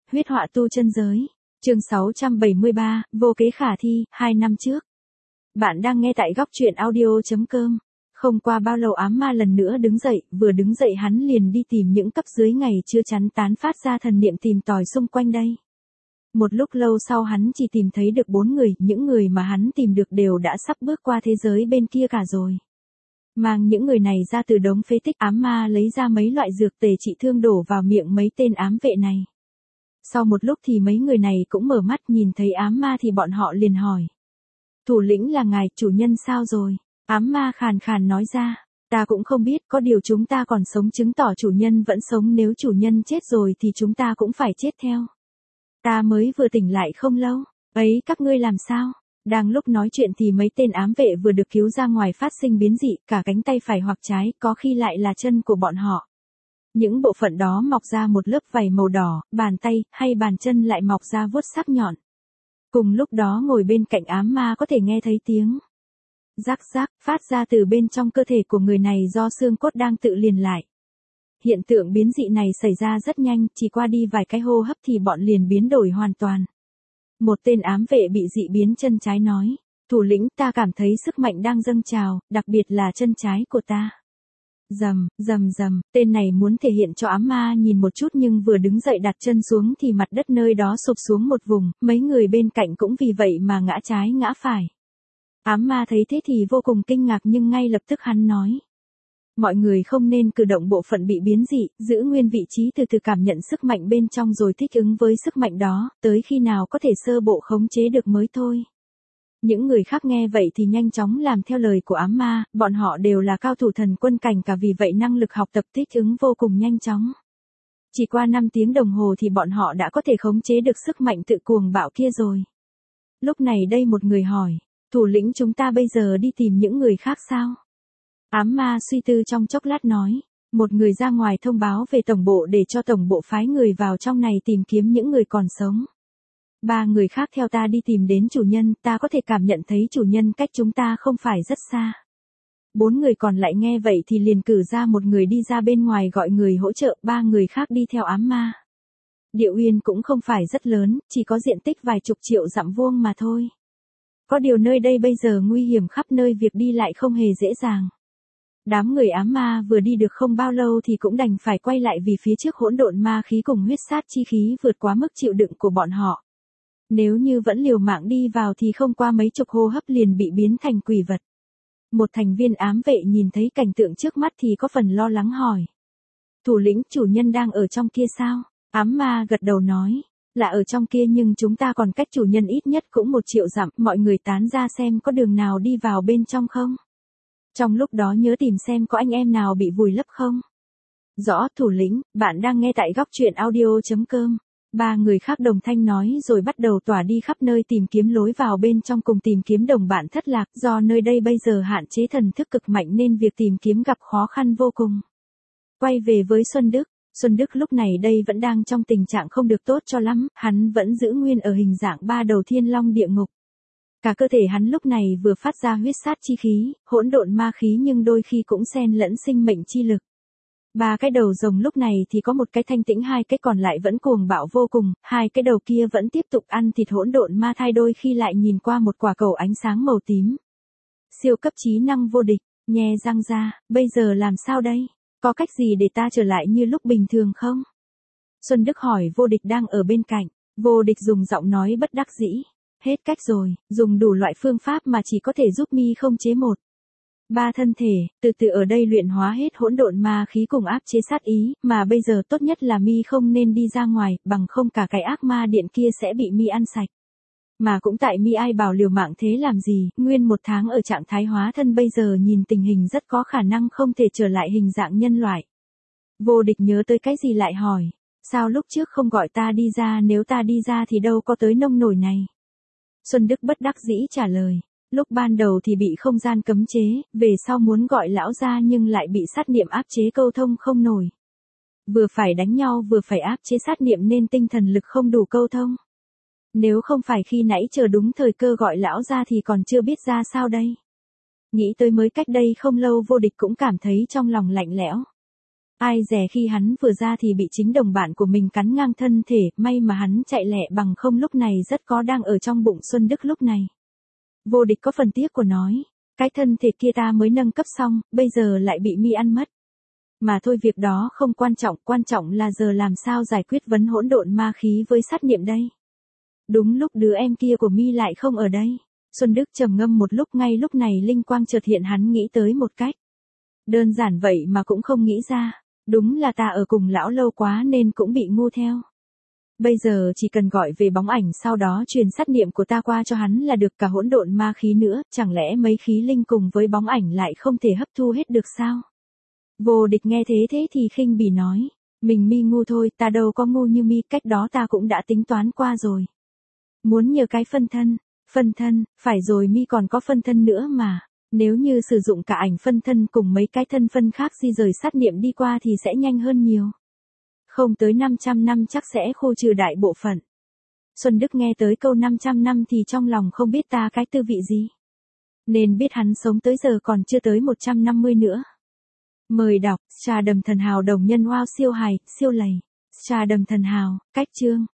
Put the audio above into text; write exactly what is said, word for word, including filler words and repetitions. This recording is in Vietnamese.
Huyết họa tu chân giới. Chương sáu trăm bảy mươi ba, vô kế khả thi, hai năm trước. Bạn đang nghe tại góc truyện audio chấm com. Không qua bao lâu ám ma lần nữa đứng dậy, vừa đứng dậy hắn liền đi tìm những cấp dưới ngày chưa chắn tán phát ra thần niệm tìm tòi xung quanh đây. Một lúc lâu sau hắn chỉ tìm thấy được bốn người, những người mà hắn tìm được đều đã sắp bước qua thế giới bên kia cả rồi. Mang những người này ra từ đống phế tích, ám ma lấy ra mấy loại dược tề trị thương đổ vào miệng mấy tên ám vệ này. Sau một lúc thì mấy người này cũng mở mắt, nhìn thấy ám ma thì bọn họ liền hỏi. Thủ lĩnh là ngài, chủ nhân sao rồi? Ám ma khàn khàn nói ra, ta cũng không biết, có điều chúng ta còn sống chứng tỏ chủ nhân vẫn sống, nếu chủ nhân chết rồi thì chúng ta cũng phải chết theo. Ta mới vừa tỉnh lại không lâu, ấy các ngươi làm sao? Đang lúc nói chuyện thì mấy tên ám vệ vừa được cứu ra ngoài phát sinh biến dị, cả cánh tay phải hoặc trái, có khi lại là chân của bọn họ. Những bộ phận đó mọc ra một lớp vảy màu đỏ, bàn tay, hay bàn chân lại mọc ra vuốt sắc nhọn. Cùng lúc đó ngồi bên cạnh ám ma có thể nghe thấy tiếng rắc rắc phát ra từ bên trong cơ thể của người này do xương cốt đang tự liền lại. Hiện tượng biến dị này xảy ra rất nhanh, chỉ qua đi vài cái hô hấp thì bọn liền biến đổi hoàn toàn. Một tên ám vệ bị dị biến chân trái nói, thủ lĩnh, ta cảm thấy sức mạnh đang dâng trào, đặc biệt là chân trái của ta. Rầm, rầm rầm, tên này muốn thể hiện cho ám ma nhìn một chút nhưng vừa đứng dậy đặt chân xuống thì mặt đất nơi đó sụp xuống một vùng, mấy người bên cạnh cũng vì vậy mà ngã trái ngã phải. Ám ma thấy thế thì vô cùng kinh ngạc nhưng ngay lập tức hắn nói. Mọi người không nên cử động bộ phận bị biến dị, giữ nguyên vị trí từ từ cảm nhận sức mạnh bên trong rồi thích ứng với sức mạnh đó, tới khi nào có thể sơ bộ khống chế được mới thôi. Những người khác nghe vậy thì nhanh chóng làm theo lời của ám ma, bọn họ đều là cao thủ thần quân cảnh cả, vì vậy năng lực học tập thích ứng vô cùng nhanh chóng. Chỉ qua năm tiếng đồng hồ thì bọn họ đã có thể khống chế được sức mạnh tự cuồng bạo kia rồi. Lúc này đây một người hỏi, thủ lĩnh, chúng ta bây giờ đi tìm những người khác sao? Ám ma suy tư trong chốc lát nói, một người ra ngoài thông báo về tổng bộ để cho tổng bộ phái người vào trong này tìm kiếm những người còn sống. Ba người khác theo ta đi tìm đến chủ nhân, ta có thể cảm nhận thấy chủ nhân cách chúng ta không phải rất xa. Bốn người còn lại nghe vậy thì liền cử ra một người đi ra bên ngoài gọi người hỗ trợ, ba người khác đi theo ám ma. Địa Uyên cũng không phải rất lớn, chỉ có diện tích vài chục triệu dặm vuông mà thôi. Có điều nơi đây bây giờ nguy hiểm khắp nơi, việc đi lại không hề dễ dàng. Đám người ám ma vừa đi được không bao lâu thì cũng đành phải quay lại vì phía trước hỗn độn ma khí cùng huyết sát chi khí vượt quá mức chịu đựng của bọn họ. Nếu như vẫn liều mạng đi vào thì không qua mấy chục hô hấp liền bị biến thành quỷ vật. Một thành viên ám vệ nhìn thấy cảnh tượng trước mắt thì có phần lo lắng hỏi. Thủ lĩnh, chủ nhân đang ở trong kia sao? Ám ma gật đầu nói, là ở trong kia nhưng chúng ta còn cách chủ nhân ít nhất cũng một triệu dặm, mọi người tán ra xem có đường nào đi vào bên trong không? Trong lúc đó nhớ tìm xem có anh em nào bị vùi lấp không? Rõ, thủ lĩnh, bạn đang nghe tại góc truyện audio chấm com. Ba người khác đồng thanh nói rồi bắt đầu tỏa đi khắp nơi tìm kiếm lối vào bên trong cùng tìm kiếm đồng bạn thất lạc, do nơi đây bây giờ hạn chế thần thức cực mạnh nên việc tìm kiếm gặp khó khăn vô cùng. Quay về với Xuân Đức, Xuân Đức lúc này đây vẫn đang trong tình trạng không được tốt cho lắm, hắn vẫn giữ nguyên ở hình dạng ba đầu thiên long địa ngục. Cả cơ thể hắn lúc này vừa phát ra huyết sát chi khí, hỗn độn ma khí nhưng đôi khi cũng xen lẫn sinh mệnh chi lực. Ba cái đầu rồng lúc này thì có một cái thanh tĩnh, hai cái còn lại vẫn cuồng bạo vô cùng, hai cái đầu kia vẫn tiếp tục ăn thịt hỗn độn ma thai, đôi khi lại nhìn qua một quả cầu ánh sáng màu tím. Siêu cấp trí năng vô địch, nhe răng ra, bây giờ làm sao đây? Có cách gì để ta trở lại như lúc bình thường không? Xuân Đức hỏi vô địch đang ở bên cạnh, vô địch dùng giọng nói bất đắc dĩ. Hết cách rồi, dùng đủ loại phương pháp mà chỉ có thể giúp mi không chế một. Ba thân thể, từ từ ở đây luyện hóa hết hỗn độn ma khí cùng áp chế sát ý, mà bây giờ tốt nhất là mi không nên đi ra ngoài, bằng không cả cái ác ma điện kia sẽ bị mi ăn sạch. Mà cũng tại mi ai bảo liều mạng thế làm gì, nguyên một tháng ở trạng thái hóa thân bây giờ nhìn tình hình rất có khả năng không thể trở lại hình dạng nhân loại. Vô địch nhớ tới cái gì lại hỏi, sao lúc trước không gọi ta đi ra, nếu ta đi ra thì đâu có tới nông nổi này. Xuân Đức bất đắc dĩ trả lời. Lúc ban đầu thì bị không gian cấm chế, về sau muốn gọi lão ra nhưng lại bị sát niệm áp chế câu thông không nổi. Vừa phải đánh nhau vừa phải áp chế sát niệm nên tinh thần lực không đủ câu thông. Nếu không phải khi nãy chờ đúng thời cơ gọi lão ra thì còn chưa biết ra sao đây. Nghĩ tới mới cách đây không lâu vô địch cũng cảm thấy trong lòng lạnh lẽo. Ai dè khi hắn vừa ra thì bị chính đồng bạn của mình cắn ngang thân thể, may mà hắn chạy lẹ bằng không lúc này rất có đang ở trong bụng Xuân Đức lúc này. Vô Địch có phần tiếc của nói, cái thân thể kia ta mới nâng cấp xong, bây giờ lại bị mi ăn mất. Mà thôi việc đó không quan trọng, quan trọng là giờ làm sao giải quyết vấn hỗn độn ma khí với sát niệm đây. Đúng lúc đứa em kia của mi lại không ở đây. Xuân Đức trầm ngâm một lúc, ngay lúc này linh quang chợt hiện, hắn nghĩ tới một cách. Đơn giản vậy mà cũng không nghĩ ra, đúng là ta ở cùng lão lâu quá nên cũng bị ngu theo. Bây giờ chỉ cần gọi về bóng ảnh sau đó truyền sát niệm của ta qua cho hắn là được, cả hỗn độn ma khí nữa, chẳng lẽ mấy khí linh cùng với bóng ảnh lại không thể hấp thu hết được sao? Vô Địch nghe thế thế thì khinh bỉ nói, mình mi ngu thôi, ta đâu có ngu như mi, cách đó ta cũng đã tính toán qua rồi. Muốn nhờ cái phân thân, phân thân, phải rồi mi còn có phân thân nữa mà. Nếu như sử dụng cả ảnh phân thân cùng mấy cái thân phân khác di rời sát niệm đi qua thì sẽ nhanh hơn nhiều. Không tới năm trăm năm chắc sẽ khô trừ đại bộ phận. Xuân Đức nghe tới câu năm trăm năm thì trong lòng không biết ta cái tư vị gì. Nên biết hắn sống tới giờ còn chưa tới một trăm năm mươi nữa. Mời đọc, Trà Đầm Thần Hào đồng nhân wow siêu hài, siêu lầy. Trà Đầm Thần Hào, cách chương.